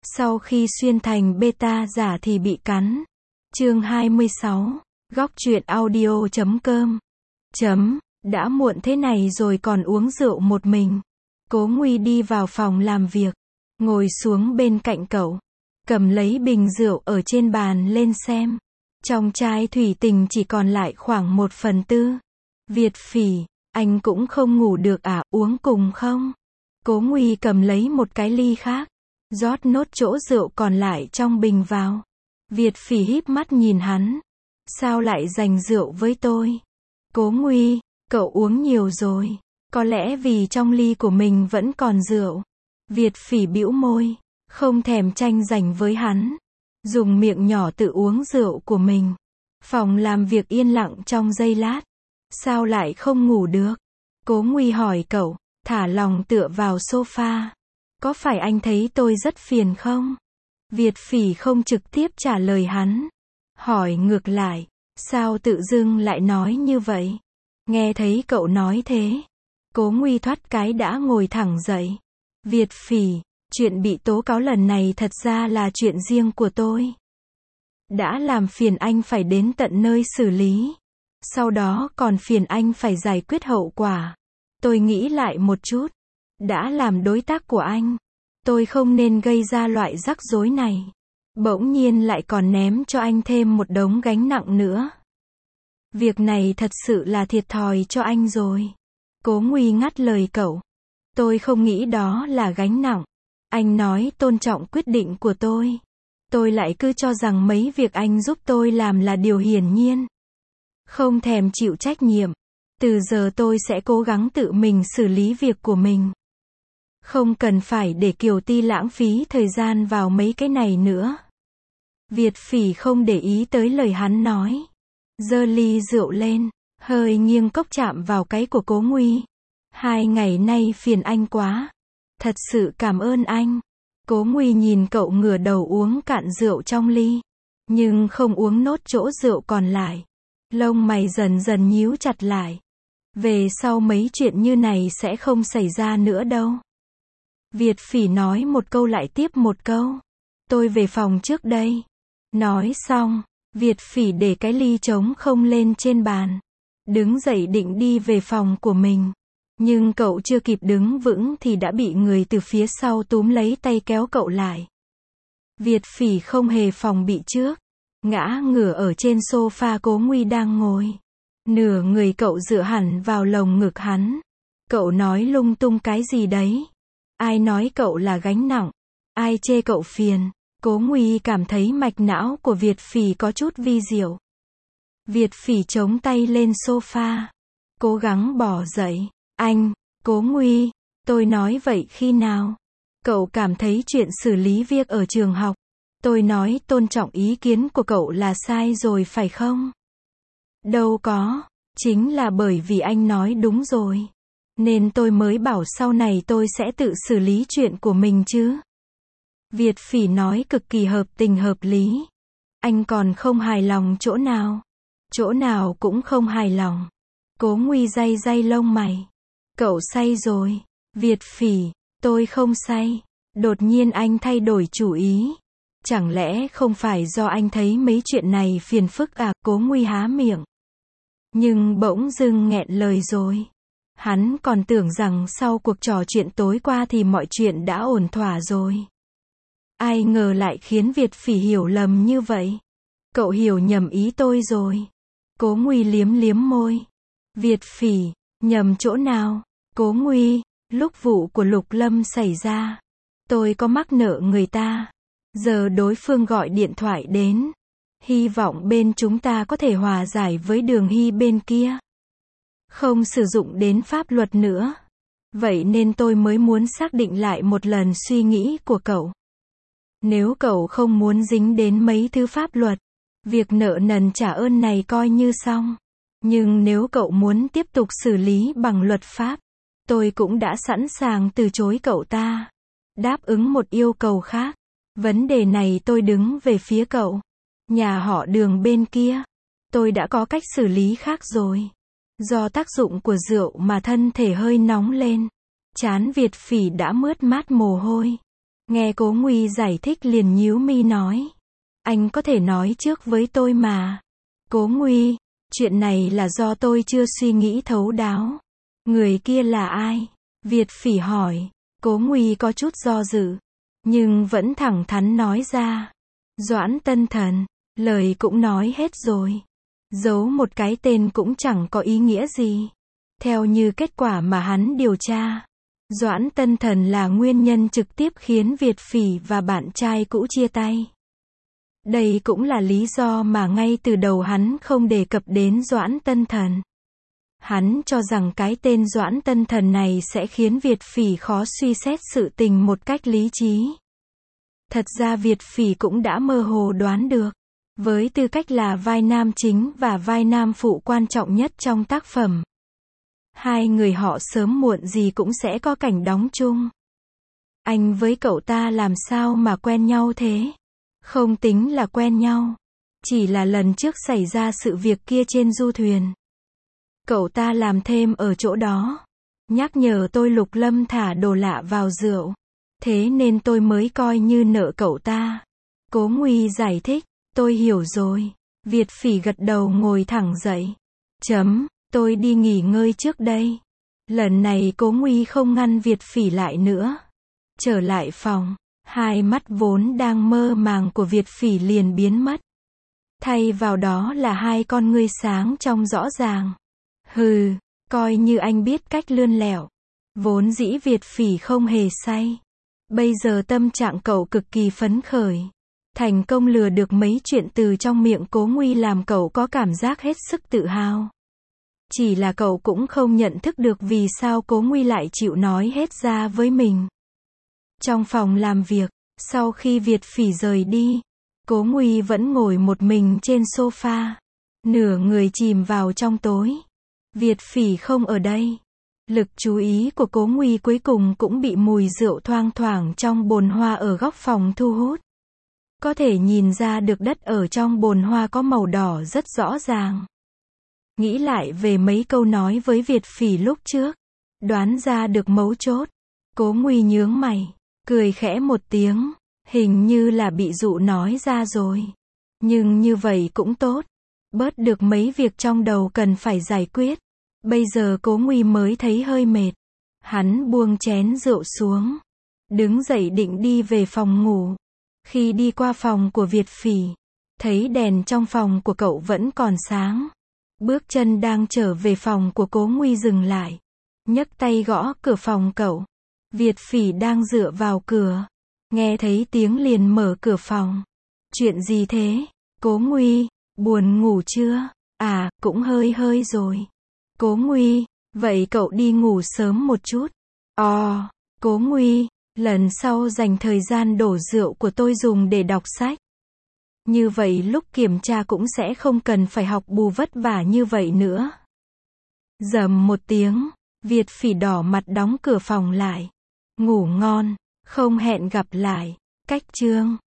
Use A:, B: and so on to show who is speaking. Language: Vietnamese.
A: Sau khi xuyên thành beta giả thì bị cắn. Chương 26. Góc truyện audio.com. Đã muộn thế này rồi còn uống rượu một mình. Cố Nguy đi vào phòng làm việc, ngồi xuống bên cạnh cậu, cầm lấy bình rượu ở trên bàn lên xem. Trong chai thủy tinh chỉ còn lại khoảng 1/4. Việt Phỉ, anh cũng không ngủ được à, uống cùng không? Cố Nguy cầm lấy một cái ly khác, rót nốt chỗ rượu còn lại trong bình vào. Việt Phỉ híp mắt nhìn hắn. Sao lại dành rượu với tôi? Cố Nguy, cậu uống nhiều rồi. Có lẽ vì trong ly của mình vẫn còn rượu. Việt Phỉ bĩu môi, không thèm tranh giành với hắn. Dùng miệng nhỏ tự uống rượu của mình. Phòng làm việc yên lặng trong giây lát. Sao lại không ngủ được? Cố Nguy hỏi cậu, thả lòng tựa vào sofa. Có phải anh thấy tôi rất phiền không? Việt Phỉ không trực tiếp trả lời hắn. Hỏi ngược lại, sao tự dưng lại nói như vậy? Nghe thấy cậu nói thế, Cố Nguy thoát cái đã ngồi thẳng dậy. Việt Phỉ, chuyện bị tố cáo lần này thật ra là chuyện riêng của tôi. Đã làm phiền anh phải đến tận nơi xử lý. Sau đó còn phiền anh phải giải quyết hậu quả. Tôi nghĩ lại một chút. Đã làm đối tác của anh, tôi không nên gây ra loại rắc rối này. Bỗng nhiên lại còn ném cho anh thêm một đống gánh nặng nữa. Việc này thật sự là thiệt thòi cho anh rồi. Cố Nguy ngắt lời cậu. Tôi không nghĩ đó là gánh nặng. Anh nói tôn trọng quyết định của tôi. Tôi lại cứ cho rằng mấy việc anh giúp tôi làm là điều hiển nhiên. Không thèm chịu trách nhiệm. Từ giờ tôi sẽ cố gắng tự mình xử lý việc của mình. Không cần phải để Kiều Ti lãng phí thời gian vào mấy cái này nữa. Việt Phỉ không để ý tới lời hắn nói. Giơ ly rượu lên, hơi nghiêng cốc chạm vào cái của Cố Nguy. 2 ngày nay phiền anh quá. Thật sự cảm ơn anh. Cố Nguy nhìn cậu ngửa đầu uống cạn rượu trong ly, nhưng không uống nốt chỗ rượu còn lại. Lông mày dần dần nhíu chặt lại. Về sau mấy chuyện như này sẽ không xảy ra nữa đâu. Việt Phỉ nói một câu lại tiếp một câu. Tôi về phòng trước đây. Nói xong, Việt Phỉ để cái ly trống không lên trên bàn. Đứng dậy định đi về phòng của mình. Nhưng cậu chưa kịp đứng vững thì đã bị người từ phía sau túm lấy tay kéo cậu lại. Việt Phỉ không hề phòng bị trước. Ngã ngửa ở trên sofa Cố Nguy đang ngồi. Nửa người cậu dựa hẳn vào lồng ngực hắn. Cậu nói lung tung cái gì đấy? Ai nói cậu là gánh nặng? Ai chê cậu phiền? Cố Nguy cảm thấy mạch não của Việt Phỉ có chút vi diệu. Việt Phỉ chống tay lên sofa, cố gắng bỏ dậy. Anh, Cố Nguy, tôi nói vậy khi nào? Cậu cảm thấy chuyện xử lý việc ở trường học, tôi nói tôn trọng ý kiến của cậu là sai rồi phải không? Đâu có, chính là bởi vì anh nói đúng rồi, nên tôi mới bảo sau này tôi sẽ tự xử lý chuyện của mình chứ. Việt Phỉ nói cực kỳ hợp tình hợp lý. Anh còn không hài lòng chỗ nào? Chỗ nào cũng không hài lòng. Cố Nguy day day lông mày. Cậu say rồi. Việt Phỉ, tôi không say. Đột nhiên anh thay đổi chủ ý. Chẳng lẽ không phải do anh thấy mấy chuyện này phiền phức à? Cố Nguy há miệng, nhưng bỗng dưng nghẹn lời rồi. Hắn còn tưởng rằng sau cuộc trò chuyện tối qua thì mọi chuyện đã ổn thỏa rồi. Ai ngờ lại khiến Việt Phỉ hiểu lầm như vậy. Cậu hiểu nhầm ý tôi rồi. Cố Nguy liếm liếm môi. Việt Phỉ, nhầm chỗ nào? Cố Nguy, lúc vụ của Lục Lâm xảy ra, tôi có mắc nợ người ta. Giờ đối phương gọi điện thoại đến. Hy vọng bên chúng ta có thể hòa giải với Đường Hy bên kia. Không sử dụng đến pháp luật nữa. Vậy nên tôi mới muốn xác định lại một lần suy nghĩ của cậu. Nếu cậu không muốn dính đến mấy thứ pháp luật, việc nợ nần trả ơn này coi như xong. Nhưng nếu cậu muốn tiếp tục xử lý bằng luật pháp, tôi cũng đã sẵn sàng từ chối cậu ta. Đáp ứng một yêu cầu khác. Vấn đề này tôi đứng về phía cậu. Nhà họ Đường bên kia, tôi đã có cách xử lý khác rồi. Do tác dụng của rượu mà thân thể hơi nóng lên. Trán Việt Phỉ đã mướt mát mồ hôi. Nghe Cố Nguy giải thích liền nhíu mi nói. Anh có thể nói trước với tôi mà. Cố Nguy, chuyện này là do tôi chưa suy nghĩ thấu đáo. Người kia là ai? Việt Phỉ hỏi. Cố Nguy có chút do dự, nhưng vẫn thẳng thắn nói ra. Doãn Tân Thần, lời cũng nói hết rồi. Giấu một cái tên cũng chẳng có ý nghĩa gì. Theo như kết quả mà hắn điều tra, Doãn Tân Thần là nguyên nhân trực tiếp khiến Việt Phỉ và bạn trai cũ chia tay. Đây cũng là lý do mà ngay từ đầu hắn không đề cập đến Doãn Tân Thần. Hắn cho rằng cái tên Doãn Tân Thần này sẽ khiến Việt Phỉ khó suy xét sự tình một cách lý trí. Thật ra Việt Phỉ cũng đã mơ hồ đoán được. Với tư cách là vai nam chính và vai nam phụ quan trọng nhất trong tác phẩm, hai người họ sớm muộn gì cũng sẽ có cảnh đóng chung. Anh với cậu ta làm sao mà quen nhau thế? Không tính là quen nhau, chỉ là lần trước xảy ra sự việc kia trên du thuyền. Cậu ta làm thêm ở chỗ đó, nhắc nhở tôi Lục Lâm thả đồ lạ vào rượu. Thế nên tôi mới coi như nợ cậu ta. Cố Nguy giải thích. Tôi hiểu rồi. Việt Phỉ gật đầu ngồi thẳng dậy. Tôi đi nghỉ ngơi trước đây. Lần này Cố Nguy không ngăn Việt Phỉ lại nữa. Trở lại phòng, hai mắt vốn đang mơ màng của Việt Phỉ liền biến mất. Thay vào đó là hai con ngươi sáng trong rõ ràng. Hừ, coi như anh biết cách lươn lẹo. Vốn dĩ Việt Phỉ không hề say. Bây giờ tâm trạng cậu cực kỳ phấn khởi. Thành công lừa được mấy chuyện từ trong miệng Cố Nguy làm cậu có cảm giác hết sức tự hào. Chỉ là cậu cũng không nhận thức được vì sao Cố Nguy lại chịu nói hết ra với mình. Trong phòng làm việc, sau khi Việt Phỉ rời đi, Cố Nguy vẫn ngồi một mình trên sofa, nửa người chìm vào trong tối. Việt Phỉ không ở đây. Lực chú ý của Cố Nguy cuối cùng cũng bị mùi rượu thoang thoảng trong bồn hoa ở góc phòng thu hút. Có thể nhìn ra được đất ở trong bồn hoa có màu đỏ rất rõ ràng. Nghĩ lại về mấy câu nói với Việt Phỉ lúc trước, đoán ra được mấu chốt. Cố Nguy nhướng mày, cười khẽ một tiếng, hình như là bị dụ nói ra rồi. Nhưng như vậy cũng tốt, bớt được mấy việc trong đầu cần phải giải quyết. Bây giờ Cố Nguy mới thấy hơi mệt. Hắn buông chén rượu xuống, đứng dậy định đi về phòng ngủ. Khi đi qua phòng của Việt Phỉ, thấy đèn trong phòng của cậu vẫn còn sáng. Bước chân đang trở về phòng của Cố Nguy dừng lại, nhấc tay gõ cửa phòng cậu. Việt Phỉ đang dựa vào cửa, nghe thấy tiếng liền mở cửa phòng. Chuyện gì thế? Cố Nguy, buồn ngủ chưa? À, cũng hơi rồi. Cố Nguy, vậy cậu đi ngủ sớm một chút. Cố Nguy, lần sau dành thời gian đổ rượu của tôi dùng để đọc sách. Như vậy lúc kiểm tra cũng sẽ không cần phải học bù vất vả như vậy nữa. Rầm một tiếng, Việt Phỉ đỏ mặt đóng cửa phòng lại. Ngủ ngon, không hẹn gặp lại. Cách chương